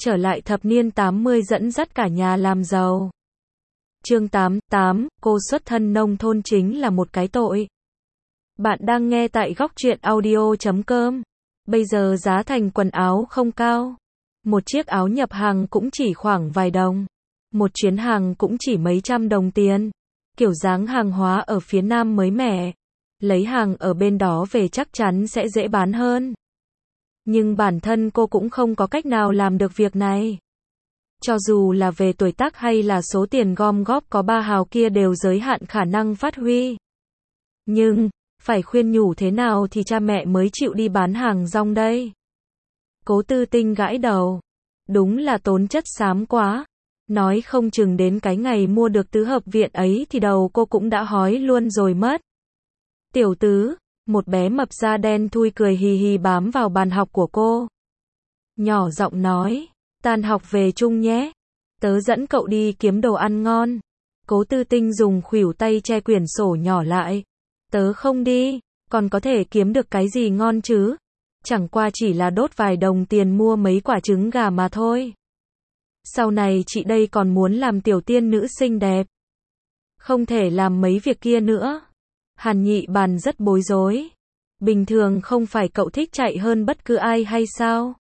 trở lại thập niên 80 dẫn dắt cả nhà làm giàu. Chương 88, cô xuất thân nông thôn chính là một cái tội. Bạn đang nghe tại Góc Truyện Audio.com. Bây giờ giá thành quần áo không cao. Một chiếc áo nhập hàng cũng chỉ khoảng vài đồng. Một chuyến hàng cũng chỉ mấy trăm đồng tiền. Kiểu dáng hàng hóa ở phía Nam mới mẻ. Lấy hàng ở bên đó về chắc chắn sẽ dễ bán hơn. Nhưng bản thân cô cũng không có cách nào làm được việc này. Cho dù là về tuổi tác hay là số tiền gom góp có 3 hào kia đều giới hạn khả năng phát huy. Nhưng, phải khuyên nhủ thế nào thì cha mẹ mới chịu đi bán hàng rong đây? Cố Tư Tinh gãi đầu. Đúng là tốn chất xám quá. Nói không chừng đến cái ngày mua được tứ hợp viện ấy thì đầu cô cũng đã hói luôn rồi mất. Tiểu Tứ, một bé mập da đen thui cười hì hì bám vào bàn học của cô. Nhỏ giọng nói, tan học về chung nhé. Tớ dẫn cậu đi kiếm đồ ăn ngon. Cố Tư Tinh dùng khuỷu tay che quyển sổ nhỏ lại. Tớ không đi, còn có thể kiếm được cái gì ngon chứ? Chẳng qua chỉ là đốt vài đồng tiền mua mấy quả trứng gà mà thôi. Sau này chị đây còn muốn làm tiểu tiên nữ xinh đẹp. Không thể làm mấy việc kia nữa. Hàn Nhị Bàn rất bối rối. Bình thường không phải cậu thích chạy hơn bất cứ ai hay sao?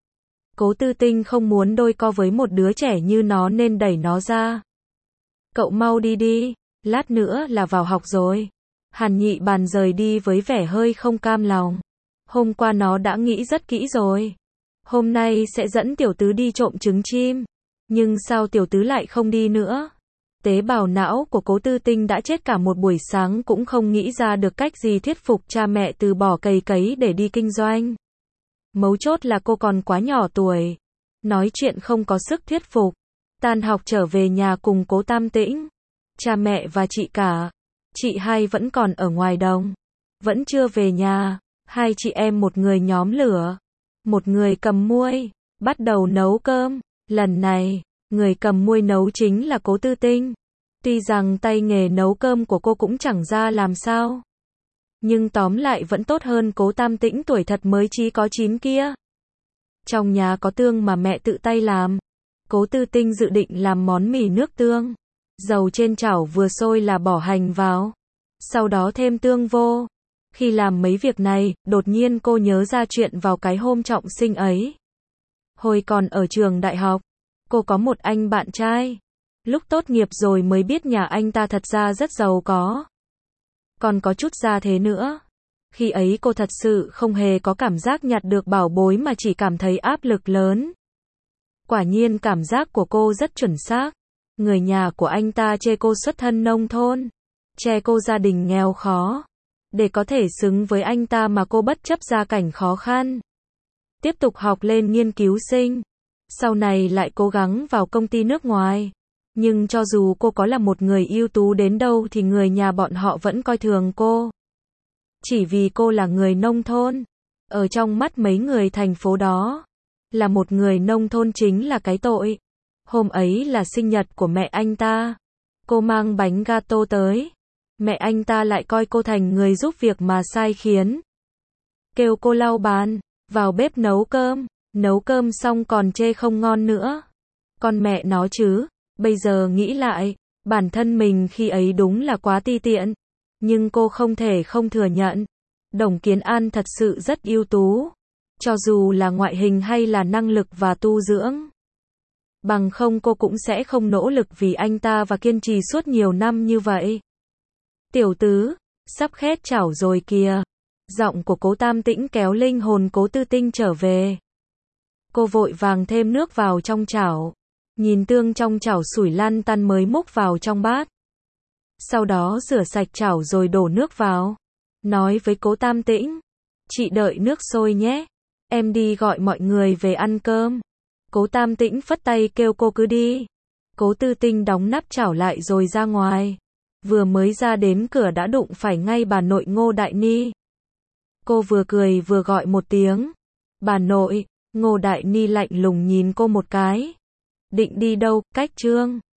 Cố Tư Tinh không muốn đôi co với một đứa trẻ như nó nên đẩy nó ra. Cậu mau đi đi, lát nữa là vào học rồi. Hàn Nhị Bàn rời đi với vẻ hơi không cam lòng. Hôm qua nó đã nghĩ rất kỹ rồi. Hôm nay sẽ dẫn Tiểu Tứ đi trộm trứng chim. Nhưng sao Tiểu Tứ lại không đi nữa? Tế bào não của Cố Tư Tinh đã chết cả một buổi sáng cũng không nghĩ ra được cách gì thuyết phục cha mẹ từ bỏ cày cấy để đi kinh doanh. Mấu chốt là cô còn quá nhỏ tuổi. Nói chuyện không có sức thuyết phục. Tan học trở về nhà cùng Cố Tam Tĩnh. Cha mẹ và chị cả. Chị hai vẫn còn ở ngoài đồng. Vẫn chưa về nhà. Hai chị em một người nhóm lửa. Một người cầm muôi. Bắt đầu nấu cơm. Lần này, người cầm muôi nấu chính là Cố Tư Tinh. Tuy rằng tay nghề nấu cơm của cô cũng chẳng ra làm sao. Nhưng tóm lại vẫn tốt hơn Cố Tam Tĩnh tuổi thật mới chỉ có 9 kia. Trong nhà có tương mà mẹ tự tay làm. Cố Tư Tinh dự định làm món mì nước tương. Dầu trên chảo vừa sôi là bỏ hành vào. Sau đó thêm tương vô. Khi làm mấy việc này, đột nhiên cô nhớ ra chuyện vào cái hôm trọng sinh ấy. Hồi còn ở trường đại học, cô có một anh bạn trai. Lúc tốt nghiệp rồi mới biết nhà anh ta thật ra rất giàu có. Còn có chút gia thế nữa. Khi ấy cô thật sự không hề có cảm giác nhặt được bảo bối mà chỉ cảm thấy áp lực lớn. Quả nhiên cảm giác của cô rất chuẩn xác. Người nhà của anh ta chê cô xuất thân nông thôn. Chê cô gia đình nghèo khó. Để có thể xứng với anh ta mà cô bất chấp gia cảnh khó khăn. Tiếp tục học lên nghiên cứu sinh. Sau này lại cố gắng vào công ty nước ngoài. Nhưng cho dù cô có là một người ưu tú đến đâu thì người nhà bọn họ vẫn coi thường cô. Chỉ vì cô là người nông thôn. Ở trong mắt mấy người thành phố đó, là một người nông thôn chính là cái tội. Hôm ấy là sinh nhật của mẹ anh ta. Cô mang bánh gato tới. Mẹ anh ta lại coi cô thành người giúp việc mà sai khiến. Kêu cô lau bàn, vào bếp nấu cơm. Nấu cơm xong còn chê không ngon nữa. Con mẹ nó chứ. Bây giờ nghĩ lại, bản thân mình khi ấy đúng là quá ti tiện. Nhưng cô không thể không thừa nhận. Đồng Kiến An thật sự rất ưu tú. Cho dù là ngoại hình hay là năng lực và tu dưỡng. Bằng không cô cũng sẽ không nỗ lực vì anh ta và kiên trì suốt nhiều năm như vậy. Tiểu Tứ, sắp khét chảo rồi kìa. Giọng của Cố Tam Tĩnh kéo linh hồn Cố Tư Tinh trở về. Cô vội vàng thêm nước vào trong chảo. Nhìn tương trong chảo sủi lăn tăn mới múc vào trong bát. Sau đó rửa sạch chảo rồi đổ nước vào. Nói với Cố Tam Tĩnh. Chị đợi nước sôi nhé. Em đi gọi mọi người về ăn cơm. Cố Tam Tĩnh phất tay kêu cô cứ đi. Cố Tư Tinh đóng nắp chảo lại rồi ra ngoài. Vừa mới ra đến cửa đã đụng phải ngay bà nội Ngô Đại Ni. Cô vừa cười vừa gọi một tiếng. Bà nội. Ngô Đại Ni lạnh lùng nhìn cô một cái. Định đi đâu, Cách Trương?